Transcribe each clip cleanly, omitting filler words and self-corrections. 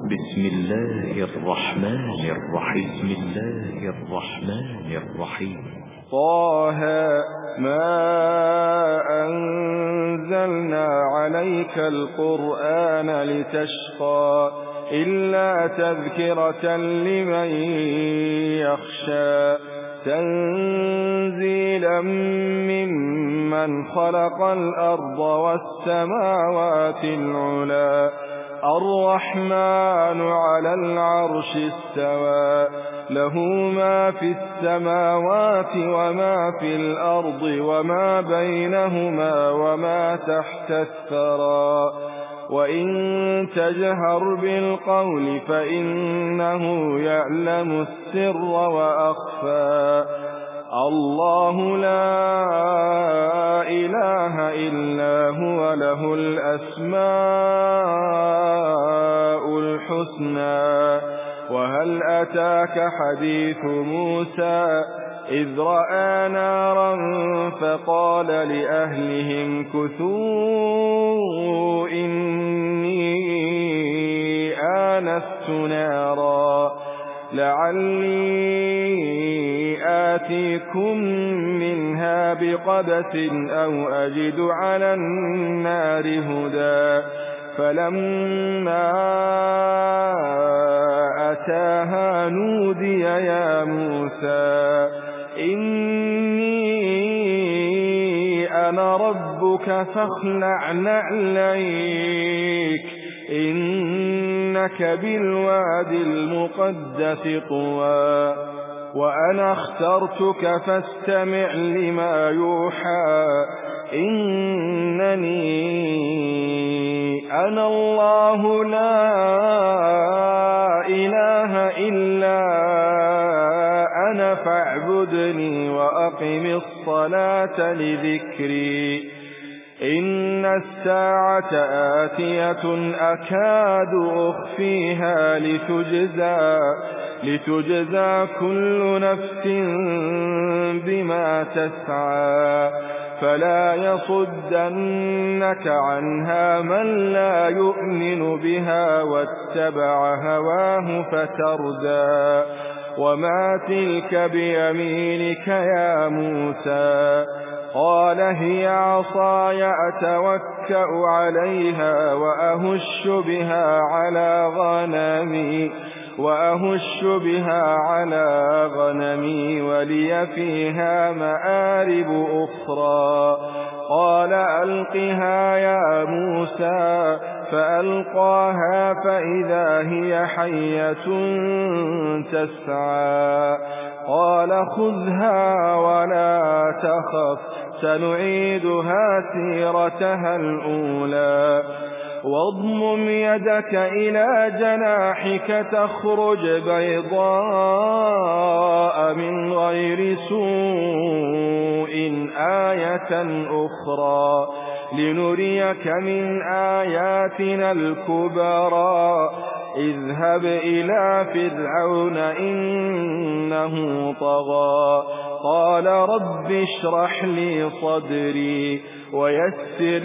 بسم الله الرحمن الرحيم. بسم الله الرحمن الرحيم. طه ما أنزلنا عليك القرآن لتشقى إلا تذكرة لمن يخشى تنزيلا ممن خلق الأرض والسماوات العلى الرحمن على العرش استوى له ما في السماوات وما في الأرض وما بينهما وما تحت الثرى وإن تجهر بالقول فإنه يعلم السر وأخفى الله لا إله إلا هو له الأسماء الحسنى وهل أتاك حديث موسى إذ رأى نارا فقال لأهلهم كثوا إني آنست نارا لعلي آتيكم منها بقبس أو أجد على النار هدى فلما أتاها نودي يا موسى إني أنا ربك فاخلع نعليك إنك بالواد المقدس طوى وأنا اخترتك فاستمع لما يوحى إنني أنا الله لا إله إلا أنا فاعبدني وأقم الصلاة لذكري إن الساعة آتية أكاد أخفيها لتجزى كل نفس بما تسعى فلا يصدنك عنها من لا يؤمن بها واتبع هواه فتردى وما تلك بيمينك يا موسى قال هي عصاي أتوكأ عليها وأهش بها على غنمي ولي فيها مآرب أخرى قال ألقها يا موسى فألقاها فإذا هي حية تسعى قال خذها ولا تخف سنعيدها سيرتها الأولى واضمم يدك إلى جناحك تخرج بيضاء من غير سوء آية أخرى لنريك من آياتنا الكبرى اذهب إلى فرعون إنه طغى قال رب اشرح لي صدري ويسر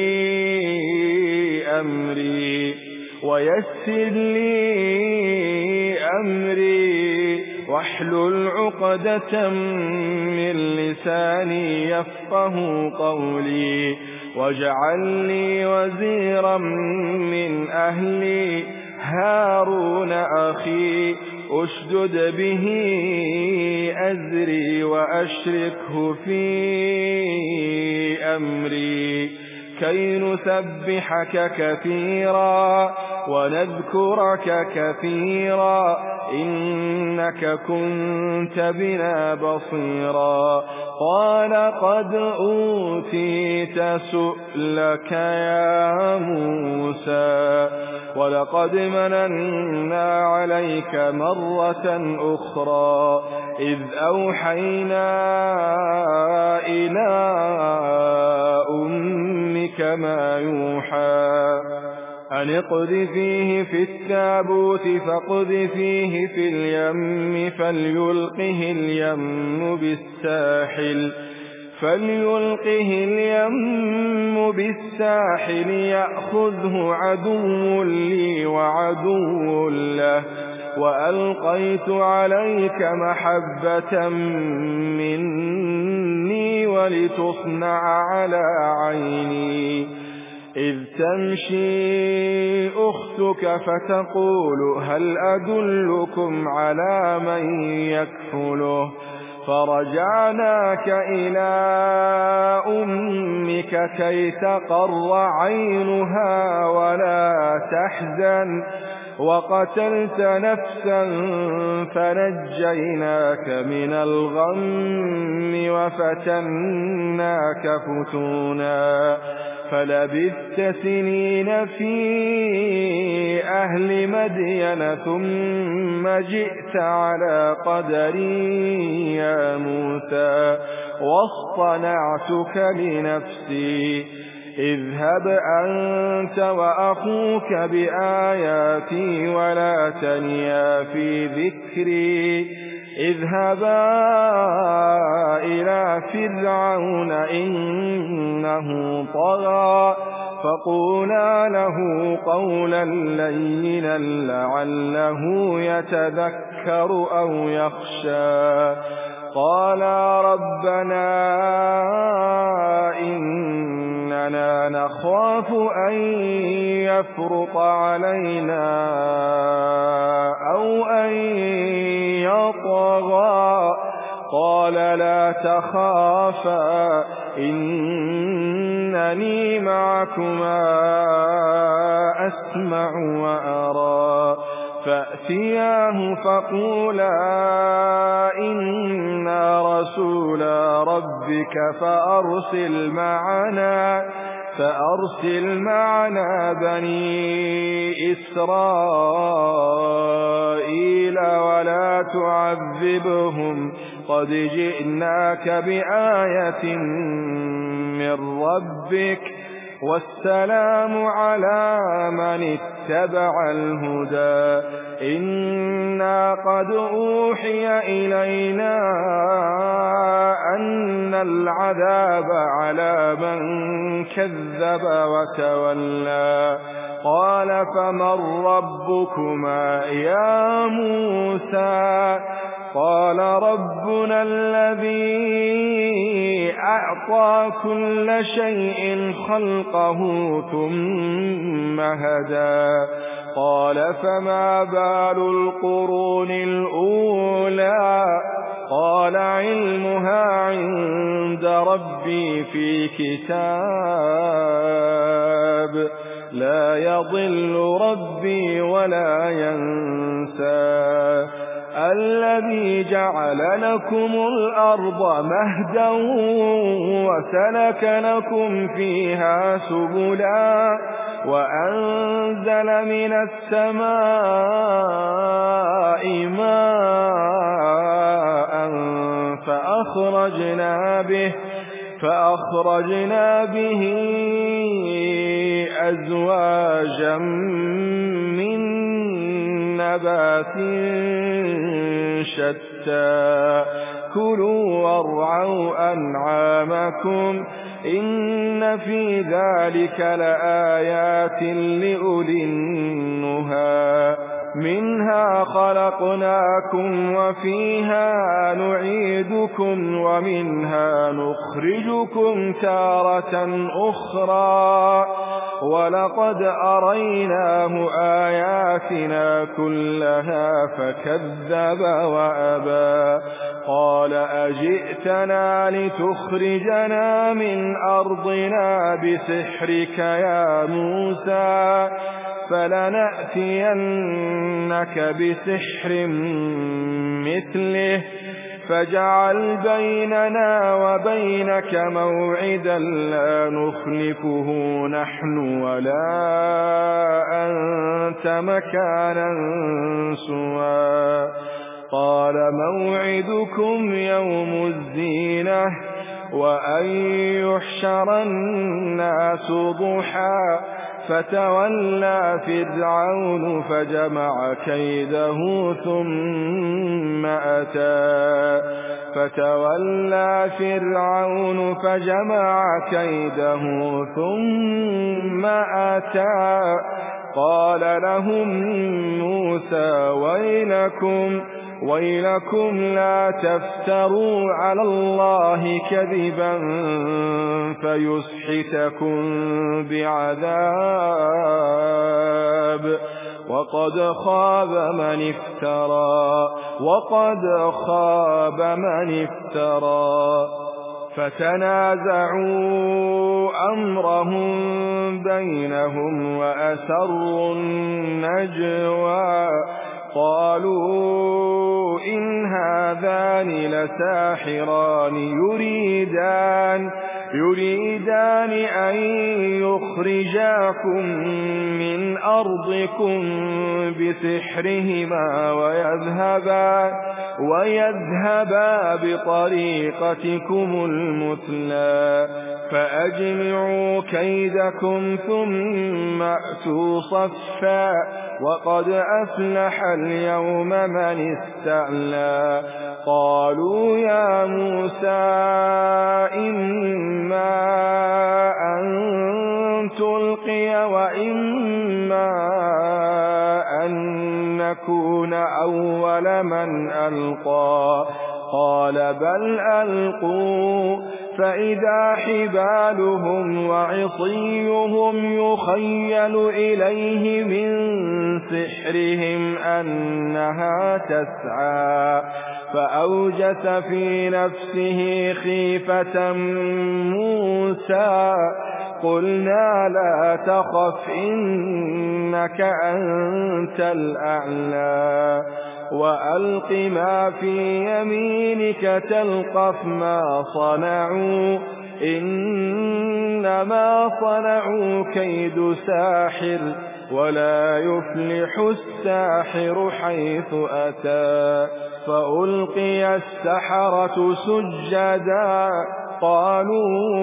لي أمري واحلل عقدة من لساني يفقه قولي واجعل لي وزيرا من أهلي هارون أخي أشدد به أزري وأشركه في أمري كي نسبحك كثيرا ونذكرك كثيرا إنك كنت بنا بصيرا قال قد أوتيت سؤلك يا موسى ولقد مننا عليك مرة أخرى إذ أوحينا إلى أمك ما يوحى أن اقذفيه في التابوت فاقذفيه في اليم فليلقه اليم بالساحل فليلقه اليم بالساحل يأخذه عدو لي وعدو له وألقيت عليك محبة مني ولتصنع على عيني إذ تمشي أختك فتقول هل أدلكم على من يكفله فرجعناك إلى أمك كي تقر عينها ولا تحزن وقتلت نفسا فنجيناك من الغم وفتناك فتونا فلبثت سنين في أهل مدين ثم جئت على قدري يا موسى واصطنعتك لنفسي اذهب أنت وأخوك بآياتي ولا تنيا في ذكري اذهبا إلى فرعون إنه طغى فقولا له قولا لينا لعله يتذكر أو يخشى قالا ربنا إننا نخاف أن يفرط علينا أو أن يطغى قال لا تخافا إنني معكما أسمع وأرى فأتياه فقولا إنا رسولا ربك فأرسل معنا بني إسرائيل ولا تعذبهم قد جئناك بآية من ربك والسلام على من اتبع الهدى إنا قد أوحي إلينا أن العذاب على من كذب وتولى قال فمن ربكما يا موسى قال ربنا الذي أعطى كل شيء خلقه ثم هدى قال فما بال القرون الأولى قال علمها عند ربي في كتاب لا يضل ربي ولا ينسى الذي جعل لكم الأرض مهدا وسلك لكم فيها سبلا وأنزل من السماء ماء فأخرجنا به أزواجا من نبات شتى كلوا وارعوا أنعامكم إن في ذلك لآيات لأولي النهى منها خلقناكم وفيها نعيدكم ومنها نخرجكم تارة أخرى ولقد أريناه آياتنا كلها فكذب وأبى قال أجئتنا لتخرجنا من أرضنا بسحرك يا موسى فلنأتينك بسحر مثله فاجعل بيننا وبينك موعدا لا نخلفه نحن ولا أنت مكانا سوى قال موعدكم يوم الزينة وأن يحشر الناس ضحى فتولى فرعون فجمع كيده ثم أتى قال لهم موسى ويلكم لا تفتروا على الله كذبا فيسحتكم بعذاب وقد خاب من افترى فتنازعوا أمرهم بينهم وأسروا النجوى قالوا إن هذان لساحران يريدان أن يخرجاكم من أرضكم بسحرهما ويذهبا بطريقتكم المثلى فأجمعوا كيدكم ثم أتوا صفا وقد أفلح اليوم من استعلى قالوا يا موسى إما أن تلقي وإما أن نكون أول من ألقى قال بل ألقوا فإذا حبالهم وعصيهم يخيل إليه من سحرهم أنها تسعى فأوجس في نفسه خيفة موسى قلنا لا تخف إنك أنت الأعلى وألق ما في يمينك تلقف ما صنعوا إنما صنعوا كيد ساحر ولا يفلح الساحر حيث أتى فألقي السحرة سجدا قالوا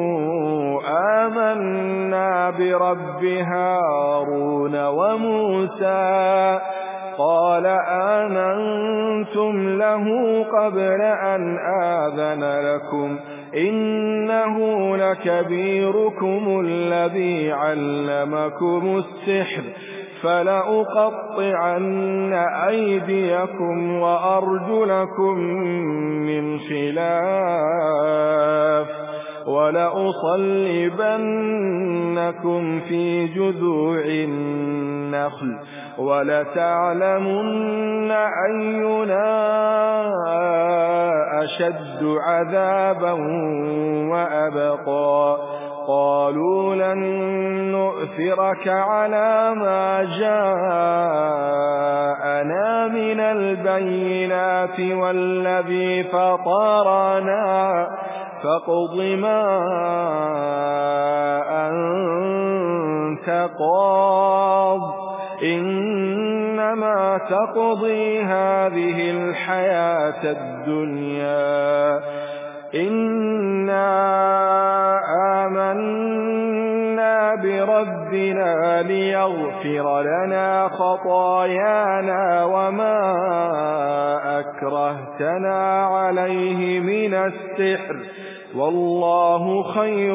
آمنا برب هارون وموسى قال آمنتم له قبل أن آذن لكم إنه لكبيركم الذي علمكم السحر فلأقطعن أيديكم وأرجلكم من خلاف ولأصلبنكم في جذوع النخل ولتعلمن أينا أشد عذابا وأبقى قالوا لن نؤثرك على ما جاءنا من البينات والذي فطرنا فاقض ما أنت قاض إنما تقضي هذه الحياة الدنيا إنا آمنا بربنا ليغفر لنا خطايانا وما أكرهتنا عليه من السحر والله خير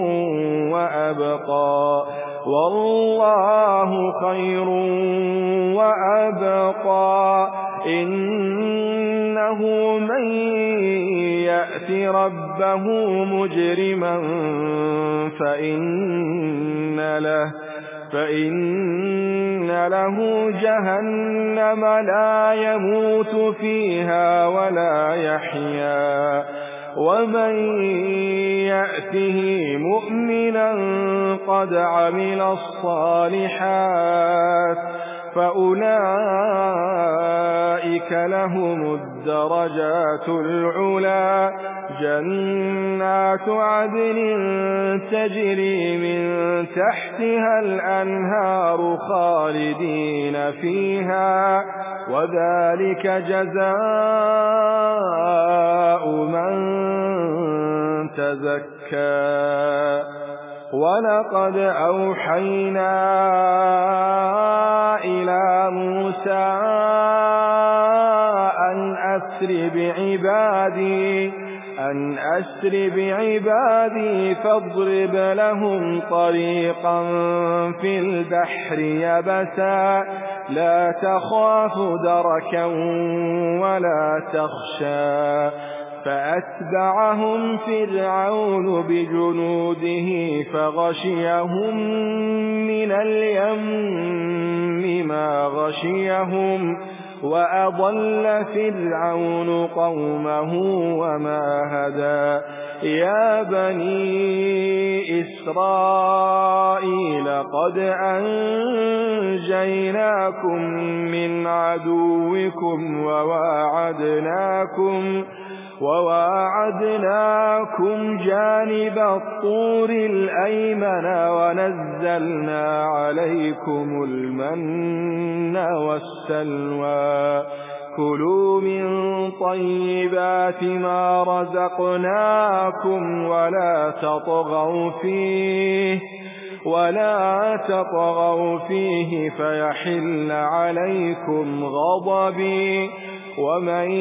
وأبقى إنه من يأت ربه مجرما فإن له جهنم لا يموت فيها ولا يحيا ومن يأته مؤمنا قد عمل الصالحات فأولئك لهم الدرجات العلى جنات عدن تجري من تحتها الأنهار خالدين فيها وذلك جزاء من تزكى ولقد أوحينا إلى موسى أن أسر بعبادي فاضرب لهم طريقا في البحر يبسا لا تخاف دركا ولا تخشى فأتبعهم فرعون بجنوده فغشيهم من اليم ما غشيهم وأضل فرعون قومه وما هدى يا بني إسرائيل قد أنجيناكم من عدوكم وواعدناكم جانب الطور الأيمن ونزلنا عليكم المن والسلوى كلوا من طيبات ما رزقناكم ولا تطغوا فيه فيحل عليكم غضبي ومن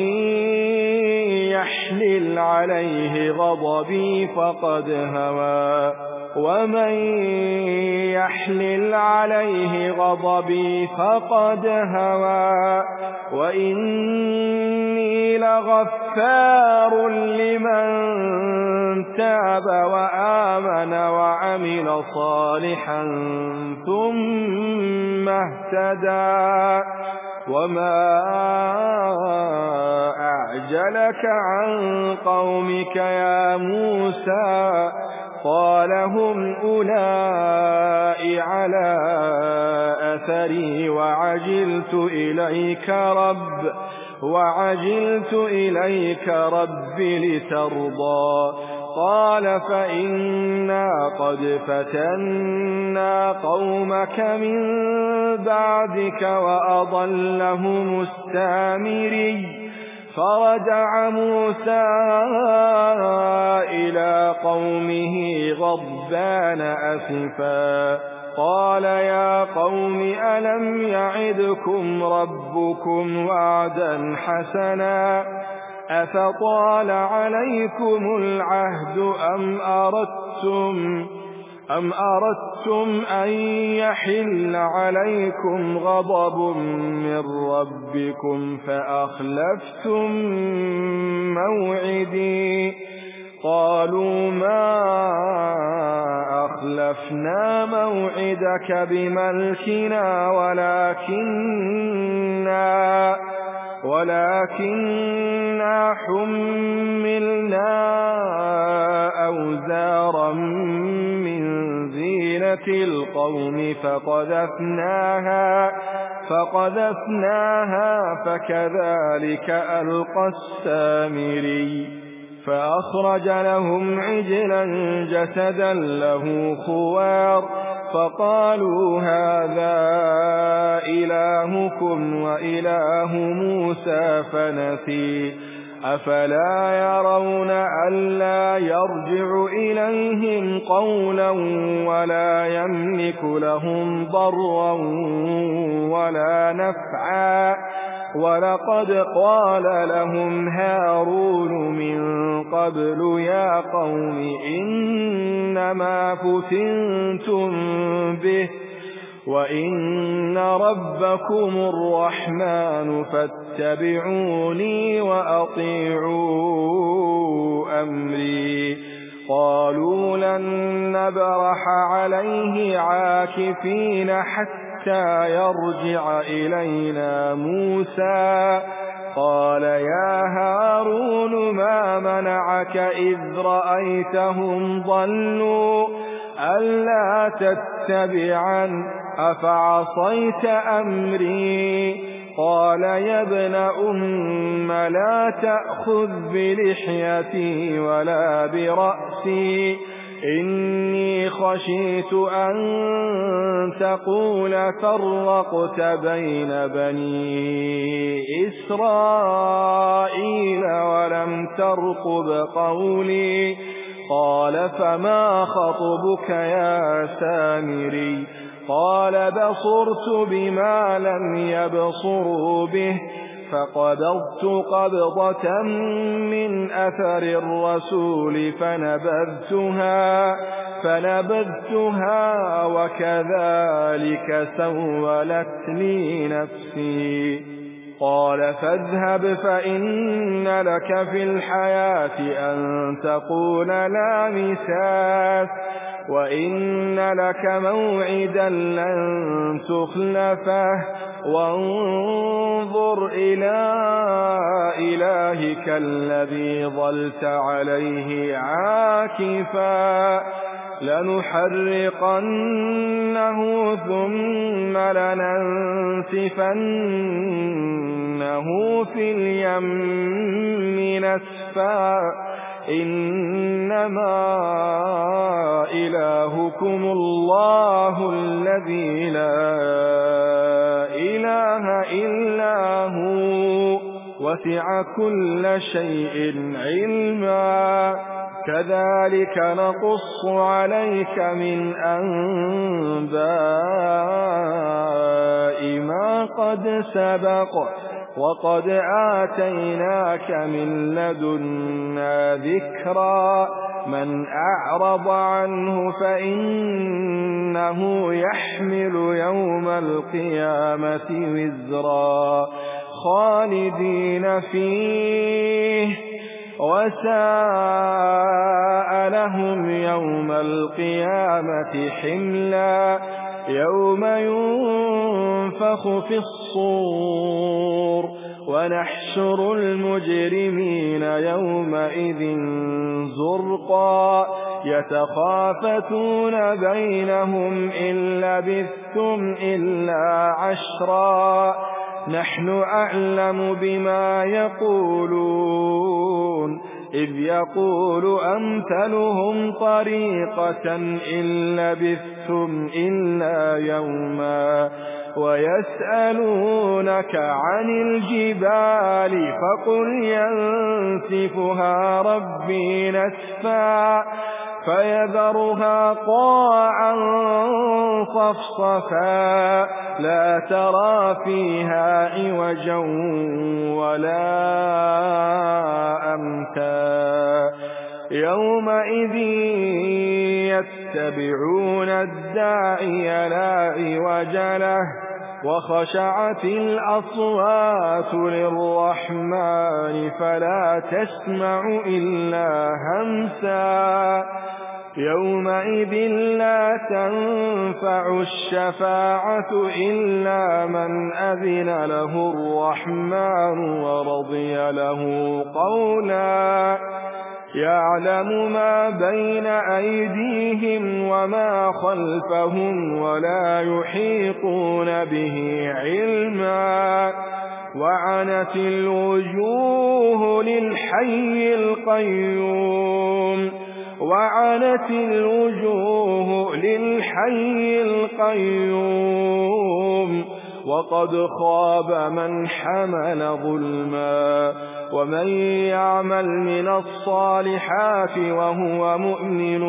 يحلل عليه غضبي فقد هوى وإني لغفار لمن تاب وآمن وعمل صالحا ثم اهتدى وما أعجلك عن قومك يا موسى قال هم أولئك على أثري وعجلت إليك رب لترضى قال فإنا قد فتنا قومك من بعدك وأضلهم السامري فرجع موسى إلى قومه غضبان أسفا قال يا قوم ألم يعدكم ربكم وعدا حسنا أفطال عليكم العهد أم أردتم أن يحل عليكم غضب من ربكم فأخلفتم موعدي قالوا ما أخلفنا موعدك بملكنا ولكننا حملنا أوزارا من زينة القوم فقذفناها فكذلك ألقى السامري فأخرج لهم عجلا جسدا له خوار فقالوا هذا إلهكم وإله موسى فنسي أفلا يرون ألا يرجع إليهم قولا ولا يملك لهم ضرا ولا نفعا ولقد قال لهم هارون من قبل يا قوم إنما فتنتم به وإن ربكم الرحمن فاتبعوني وأطيعوا أمري قالوا لن نبرح عليه عاكفين حتى يرجع إلينا موسى قال يا هارون ما منعك إذ رأيتهم ضلوا ألا تتبعن أفعصيت أمري قال يا ابن أم لا تأخذ بلحيتي ولا برأسي إني خشيت أن تقول فرقت بين بني إسرائيل ولم ترقب قولي قال فما خطبك يا سامري قال بصرت بما لم يبصروا به فقبضت قبضة من أثر الرسول فنبذتها وكذلك سولت لي نفسي قال فاذهب فإن لك في الحياة أن تقول لا مساس وإن لك موعدا لن تخلفه وانظر إلى إلهك الذي ظلت عليه عاكفا لنحرقنه ثم لننسفنه في اليم نسفا إنما إلهكم الله الذي لا إله إلا هو وسع كل شيء علما كذلك نقص عليك من أنباء ما قد سبق وقد آتيناك من لدنا ذكرا من أعرض عنه فإنه يحمل يوم القيامة وزرا خالدين فيه وساء لهم يوم القيامة حملا يوم ينفخ في الصور ونحشر المجرمين يومئذ زرقا يتخافتون بينهم إن لبثتم إلا عشرا نحن أعلم بما يقولون إذ يقول أمثلهم طريقة إن لبثتم إلا يوما ويسألونك عن الجبال فقل ينسفها ربي نسفا فيذرها قاعا صفصفا لا ترى فيها عوجا ولا أمتا يومئذ يتبعون الداعي لا عوج له وخشعت الأصوات للرحمن فلا تسمع إلا همسا يومئذ لا تنفع الشفاعة إلا من أذن له الرحمن ورضي له قولا يعلم ما بين أيديهم وما خلفهم ولا يحيطون به علما وعنت الوجوه للحي القيوم وقد خاب من حمل ظلما ومن يعمل من الصالحات وهو مؤمن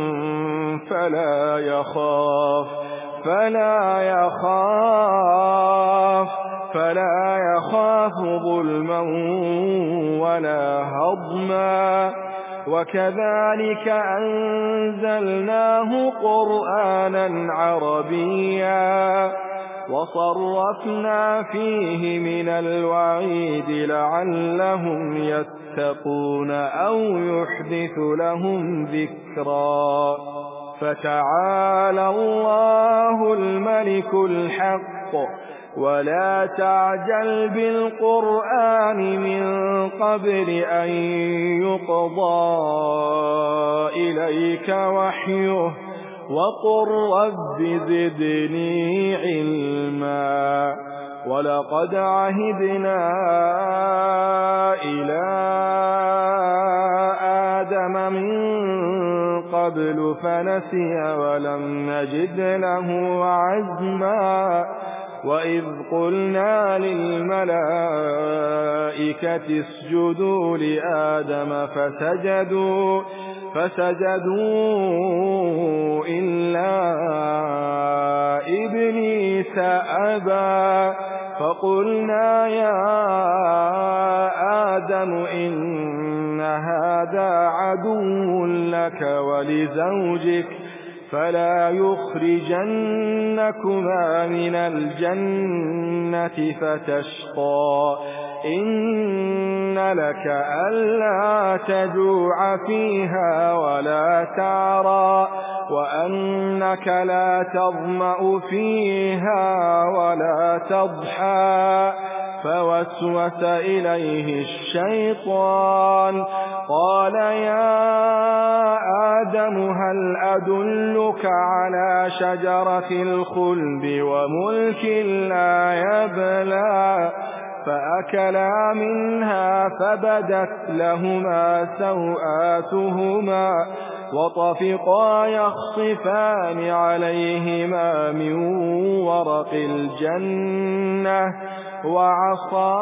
فلا يخاف ظلما ولا هضما وكذلك أنزلناه قرآنا عربيا وصرفنا فيه من الوعيد لعلهم يتقون أو يحدث لهم ذكرا فتعالى الله الملك الحق ولا تعجل بالقرآن من قبل أن يقضى إليك وحيه وقل رب زدني علما ولقد عهدنا إلى آدم من قبل فنسي ولم نجد له عزما وإذ قلنا للملائكة اسجدوا لآدم فسجدوا إلا إبليس أبى فقلنا يا آدم إن هذا عدو لك ولزوجك فلا يخرجنكما من الجنة فتشقى إن لك ألا تجوع فيها ولا تعرى وأنك لا تظمأ فيها ولا تضحى فوسوس إليه الشيطان قال يا آدم هل أدلك على شجرة الخلد وملك لا يبلى فأكلا منها فبدت لهما سوآتهما وطفقا يخصفان عليهما من ورق الجنة وعصى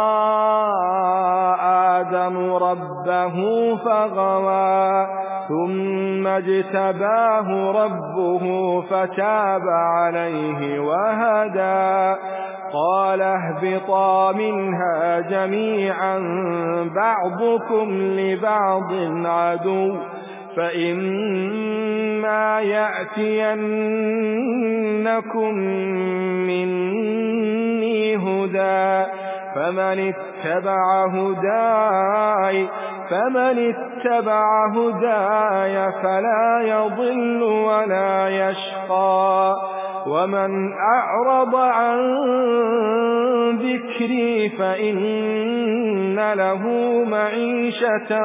آدم ربه فغوى ثم اجتباه ربه فتاب عليه وهدى قال اهبطا منها جميعا بعضكم لبعض عدو فإما يأتينكم مني هدى فمن اتبع هداي فلا يضل ولا يشقى ومن أعرض عن ذكري فإن له معيشة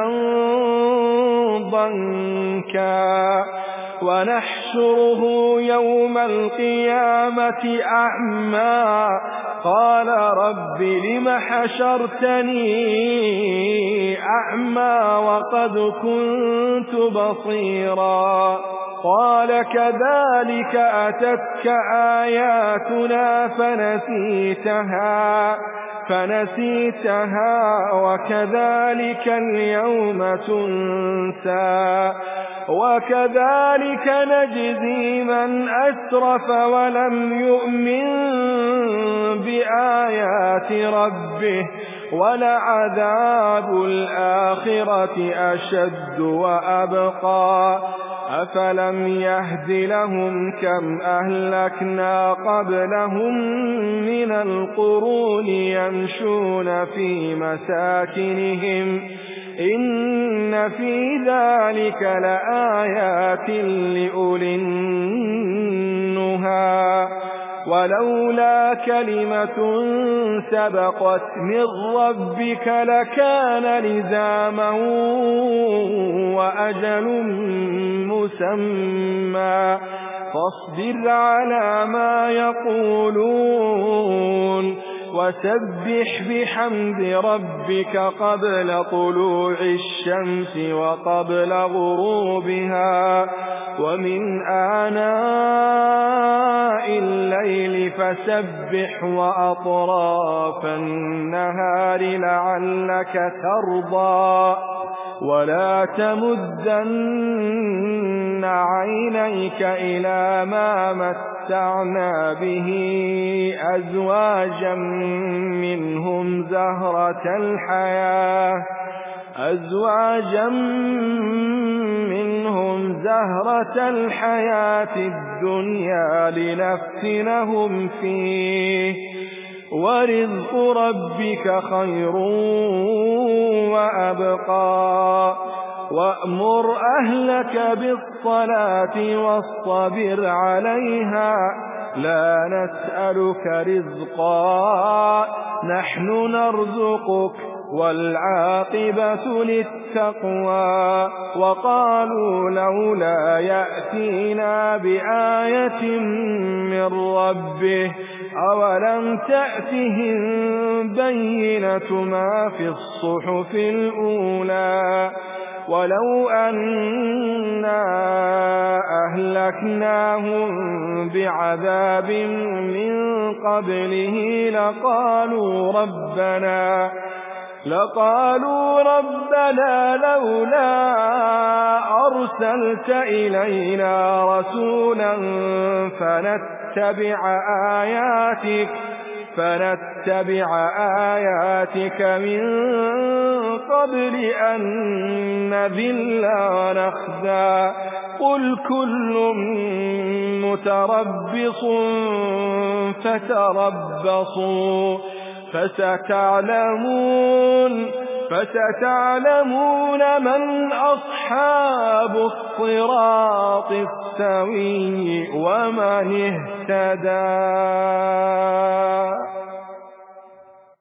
ضنكا ونحشره يوم القيامة أعمى قال رب لم حشرتني أعمى وقد كنت بصيرا قال كذلك أتتك آياتنا فنسيتها وكذلك اليوم تنسى وكذلك نجزي من أسرف ولم يؤمن بآيات ربه ولعذاب الآخرة أشد وأبقى أفلم يهد لهم كم أهلكنا قبلهم من القرون يمشون في مساكنهم إن في ذلك لآيات لأولي النهى ولولا كلمة سبقت من ربك لكان لزاما وأجل مسمى فاصبر على ما يقولون وسبح بحمد ربك قبل طلوع الشمس وقبل غروبها ومن آناء الليل فسبح وأطراف النهار لعلك ترضى ولا تمدن عينيك إلى ما متعنا به أزواجا منهم زهرة الحياة الدنيا لنفتنهم فيه ورزق ربك خير وأبقى وأمر أهلك بالصلاة واصطبر عليها لا نسألك رزقا نحن نرزقك والعاقبة للتقوى وقالوا لولا يأتينا بآية من ربه أولم تأتهم بينة ما في الصحف الأولى ولو أنا أهلكناهم بعذاب من قبله لقالوا ربنا لولا أرسلت إلينا رسولا فنتبع آياتك من قبل أن نذل ونخزى قل كل متربص فتربصوا فستعلمون من أصحاب الصراط السوي ومن اهتدى.